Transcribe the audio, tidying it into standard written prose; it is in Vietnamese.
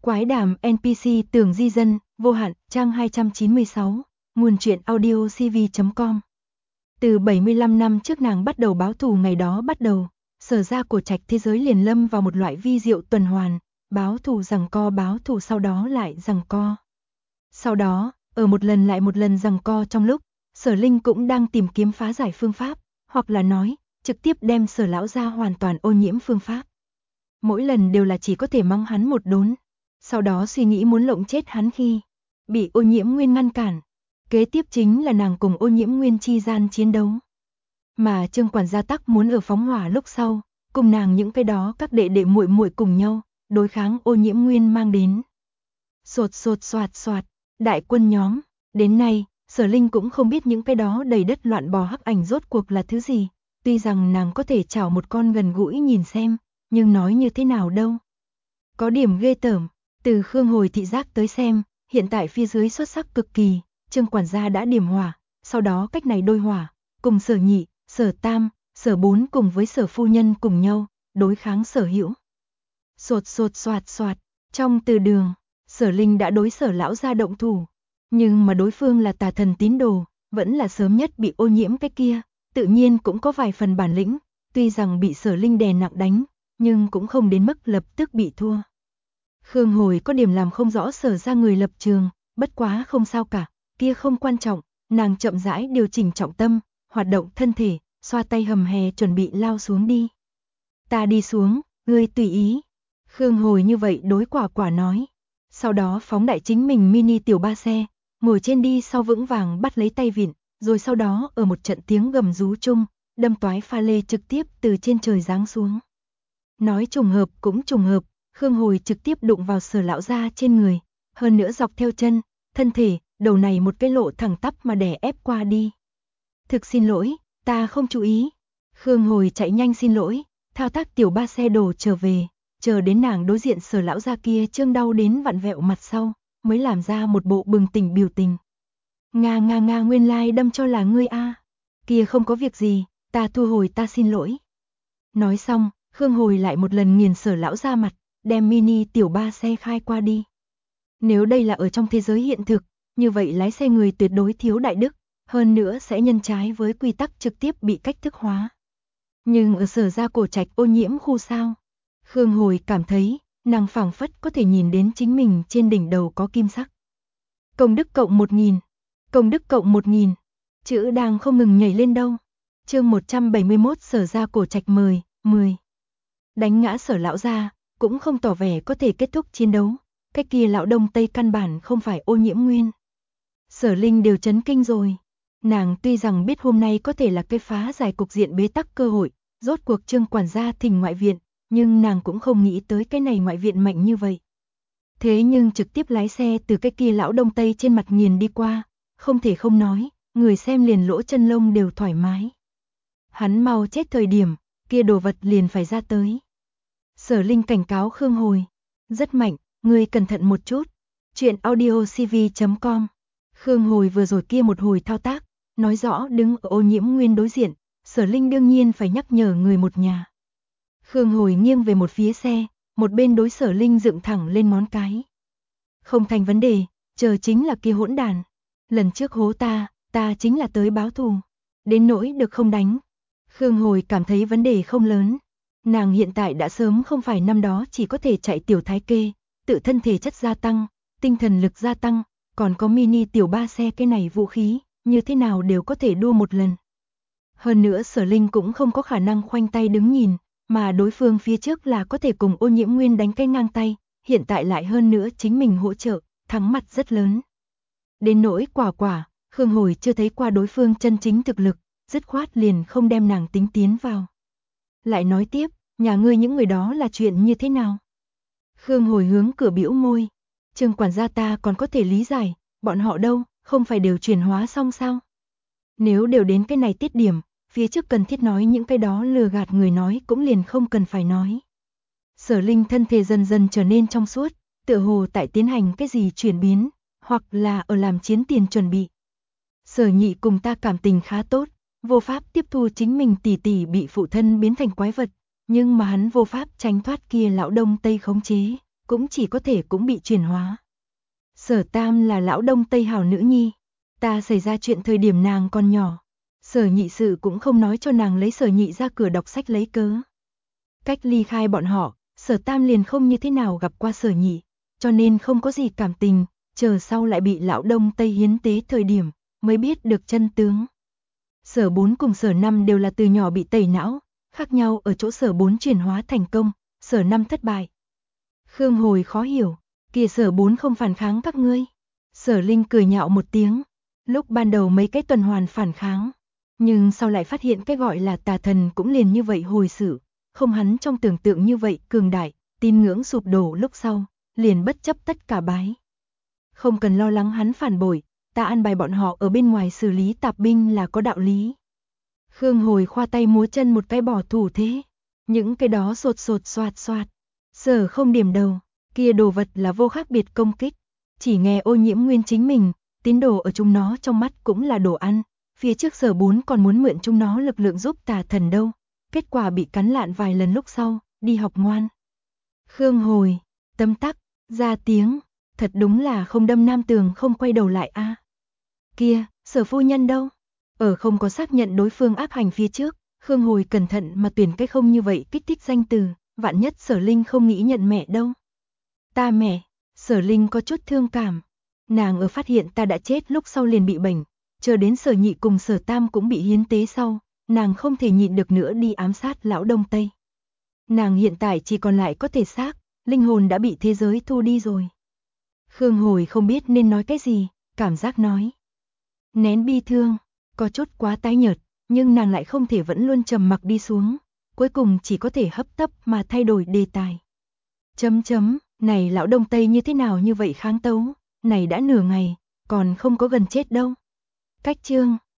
Quái đàm NPC Tường Di Dân, vô hạn, trang 296, nguồn truyện audio cv.com. Từ 75 năm trước nàng bắt đầu báo thù ngày đó bắt đầu, Sở ra Cổ Trạch thế giới liền lâm vào một loại vi diệu tuần hoàn, báo thù báo thù sau đó lại giằng co. Sau đó, ở một lần lại một lần giằng co trong lúc, Sở Linh cũng đang tìm kiếm phá giải phương pháp, hoặc là nói, trực tiếp đem Sở lão gia hoàn toàn ô nhiễm phương pháp. Mỗi lần đều là chỉ có thể mắng hắn một đốn, sau đó suy nghĩ muốn lộng chết hắn khi bị ô nhiễm nguyên ngăn cản. Kế tiếp chính là nàng cùng ô nhiễm nguyên chi gian chiến đấu. Mà Trương quản gia tắc muốn ở phóng hỏa lúc sau, cùng nàng những cái đó các đệ đệ muội muội cùng nhau, đối kháng ô nhiễm nguyên mang đến. Sột soạt, đại quân nhóm, đến nay, Sở Linh cũng không biết những cái đó đầy đất loạn bò hắc ảnh rốt cuộc là thứ gì, tuy rằng nàng có thể chảo một con gần gũi nhìn xem, nhưng nói như thế nào đâu. Có điểm ghê tởm, từ Khương Hồi thị giác tới xem, hiện tại phía dưới xuất sắc cực kỳ, Trương quản gia đã điểm hỏa, sau đó cách này đôi hỏa, cùng Sở nhị, Sở tam, Sở bốn cùng với Sở phu nhân cùng nhau, đối kháng Sở Hữu. Sột soạt, trong từ đường, Sở Linh đã đối Sở lão gia động thủ, nhưng mà đối phương là tà thần tín đồ, vẫn là sớm nhất bị ô nhiễm cái kia, tự nhiên cũng có vài phần bản lĩnh, tuy rằng bị Sở Linh đè nặng đánh, nhưng cũng không đến mức lập tức bị thua. Khương Hồi có điểm làm không rõ Sở ra người lập trường, bất quá không sao cả, kia không quan trọng, nàng chậm rãi điều chỉnh trọng tâm, hoạt động thân thể, xoa tay hầm hè chuẩn bị lao xuống đi. Ta đi xuống, ngươi tùy ý. Khương Hồi như vậy đối quả nói. Sau đó phóng đại chính mình mini tiểu ba xe, ngồi trên đi sau vững vàng bắt lấy tay vịn, rồi sau đó ở một trận tiếng gầm rú chung, đâm toái pha lê trực tiếp từ trên trời giáng xuống. Nói trùng hợp cũng trùng hợp, Khương Hồi trực tiếp đụng vào Sở lão gia trên người, hơn nữa dọc theo chân, thân thể, đầu này một cái lộ thẳng tắp mà đè ép qua đi. Thực xin lỗi, ta không chú ý. Khương Hồi chạy nhanh xin lỗi, thao tác tiểu ba xe đổ trở về, chờ đến nàng đối diện Sở lão gia kia trương đau đến vặn vẹo mặt sau, mới làm ra một bộ bừng tỉnh biểu tình. Nga nguyên lai đâm cho là ngươi a. Kia không có việc gì, ta thu hồi, ta xin lỗi. Nói xong, Khương Hồi lại một lần nghiền Sở lão gia mặt, đem mini tiểu ba xe khai qua đi. Nếu đây là ở trong thế giới hiện thực, như vậy lái xe người tuyệt đối thiếu đại đức, hơn nữa sẽ nhân trái với quy tắc trực tiếp bị cách thức hóa. Nhưng ở Sở ra Cổ Trạch ô nhiễm khu sao? Khương Hồi cảm thấy, nàng phảng phất có thể nhìn đến chính mình trên đỉnh đầu có kim sắc. Công đức cộng 1000, công đức cộng 1000, chữ đang không ngừng nhảy lên đâu. Chương 171 Sở ra Cổ Trạch mời, 10. Đánh ngã Sở lão gia, cũng không tỏ vẻ có thể kết thúc chiến đấu, cái kia lão đông tây căn bản không phải ô nhiễm nguyên. Sở Linh đều chấn kinh rồi. Nàng tuy rằng biết hôm nay có thể là cái phá giải cục diện bế tắc cơ hội, rốt cuộc Trương quản gia thỉnh ngoại viện, nhưng nàng cũng không nghĩ tới cái này ngoại viện mạnh như vậy. Thế nhưng trực tiếp lái xe từ cái kia lão đông tây trên mặt nghiền đi qua, không thể không nói, người xem liền lỗ chân lông đều thoải mái. Hắn mau chết thời điểm, kia đồ vật liền phải ra tới. Sở Linh cảnh cáo Khương Hồi, rất mạnh, ngươi cẩn thận một chút. Chuyện audio cv.com. Khương Hồi vừa rồi kia một hồi thao tác, nói rõ đứng ở ô nhiễm nguyên đối diện, Sở Linh đương nhiên phải nhắc nhở người một nhà. Khương Hồi nghiêng về một phía xe, một bên đối Sở Linh dựng thẳng lên ngón cái. Không thành vấn đề, chờ chính là kia hỗn đàn. Lần trước hố ta chính là tới báo thù. Đến nỗi được không đánh. Khương Hồi cảm thấy vấn đề không lớn. Nàng hiện tại đã sớm không phải năm đó chỉ có thể chạy tiểu thái kê, tự thân thể chất gia tăng, tinh thần lực gia tăng, còn có mini tiểu ba xe cái này vũ khí, như thế nào đều có thể đua một lần. Hơn nữa Sở Linh cũng không có khả năng khoanh tay đứng nhìn, mà đối phương phía trước là có thể cùng ô nhiễm nguyên đánh cái ngang tay, hiện tại lại hơn nữa chính mình hỗ trợ, thắng mặt rất lớn. Đến nỗi quả, Khương Hồi chưa thấy qua đối phương chân chính thực lực, dứt khoát liền không đem nàng tính tiến vào. Lại nói tiếp, nhà ngươi những người đó là chuyện như thế nào? Khương Hồi hướng cửa bĩu môi. Trương quản gia ta còn có thể lý giải, bọn họ đâu, không phải đều chuyển hóa xong sao? Nếu đều đến cái này tiết điểm, phía trước cần thiết nói những cái đó lừa gạt người nói cũng liền không cần phải nói. Sở Linh thân thể dần dần trở nên trong suốt, tựa hồ tại tiến hành cái gì chuyển biến, hoặc là ở làm chiến tiền chuẩn bị. Sở nhị cùng ta cảm tình khá tốt, vô pháp tiếp thu chính mình tỷ tỷ bị phụ thân biến thành quái vật, nhưng mà hắn vô pháp tránh thoát kia lão đông tây khống chế, cũng chỉ có thể cũng bị chuyển hóa. Sở Tam là lão Đông Tây Hào nữ nhi, ta xảy ra chuyện thời điểm nàng còn nhỏ. Sở Nhị sự cũng không nói cho nàng lấy Sở Nhị ra cửa đọc sách lấy cớ. Cách ly khai bọn họ, Sở Tam liền không như thế nào gặp qua Sở Nhị, cho nên không có gì cảm tình, chờ sau lại bị lão Đông Tây hiến tế thời điểm, mới biết được chân tướng. Sở 4 cùng Sở 5 đều là từ nhỏ bị tẩy não, khác nhau ở chỗ Sở 4 chuyển hóa thành công, Sở 5 thất bại. Khương Hồi khó hiểu, kìa Sở 4 không phản kháng các ngươi. Sở Linh cười nhạo một tiếng, lúc ban đầu mấy cái tuần hoàn phản kháng, nhưng sau lại phát hiện cái gọi là tà thần cũng liền như vậy hồi sự, không hắn trong tưởng tượng như vậy cường đại, tin ngưỡng sụp đổ lúc sau, liền bất chấp tất cả bái. Không cần lo lắng hắn phản bội, ta an bài bọn họ ở bên ngoài xử lý tạp binh là có đạo lý. Khương Hồi khoa tay múa chân một cái bỏ thủ thế, những cái đó sột sột soạt soạt, Sở không điểm đầu, kia đồ vật là vô khác biệt công kích, chỉ nghe ô nhiễm nguyên chính mình, tín đồ ở chúng nó trong mắt cũng là đồ ăn, phía trước Sở 4 còn muốn mượn chúng nó lực lượng giúp tà thần đâu, kết quả bị cắn lạn vài lần lúc sau, đi học ngoan. Khương Hồi, tấm tắc, ra tiếng, thật đúng là không đâm nam tường không quay đầu lại a. Kia, Sở phu nhân đâu? Ở không có xác nhận đối phương ác hành phía trước, Khương Hồi cẩn thận mà tuyển cái không như vậy kích thích danh từ, vạn nhất Sở Linh không nghĩ nhận mẹ đâu. Ta mẹ, Sở Linh có chút thương cảm. Nàng ở phát hiện ta đã chết lúc sau liền bị bệnh, chờ đến Sở Nhị cùng Sở Tam cũng bị hiến tế sau, nàng không thể nhịn được nữa đi ám sát lão Đông Tây. Nàng hiện tại chỉ còn lại có thể xác, linh hồn đã bị thế giới thu đi rồi. Khương Hồi không biết nên nói cái gì, cảm giác nói. Nén bi thương, có chút quá tái nhợt, nhưng nàng lại không thể vẫn luôn trầm mặc đi xuống, cuối cùng chỉ có thể hấp tấp mà thay đổi đề tài. Này lão Đông Tây như thế nào như vậy kháng tấu, này đã nửa ngày, còn không có gần chết đâu. Cách chương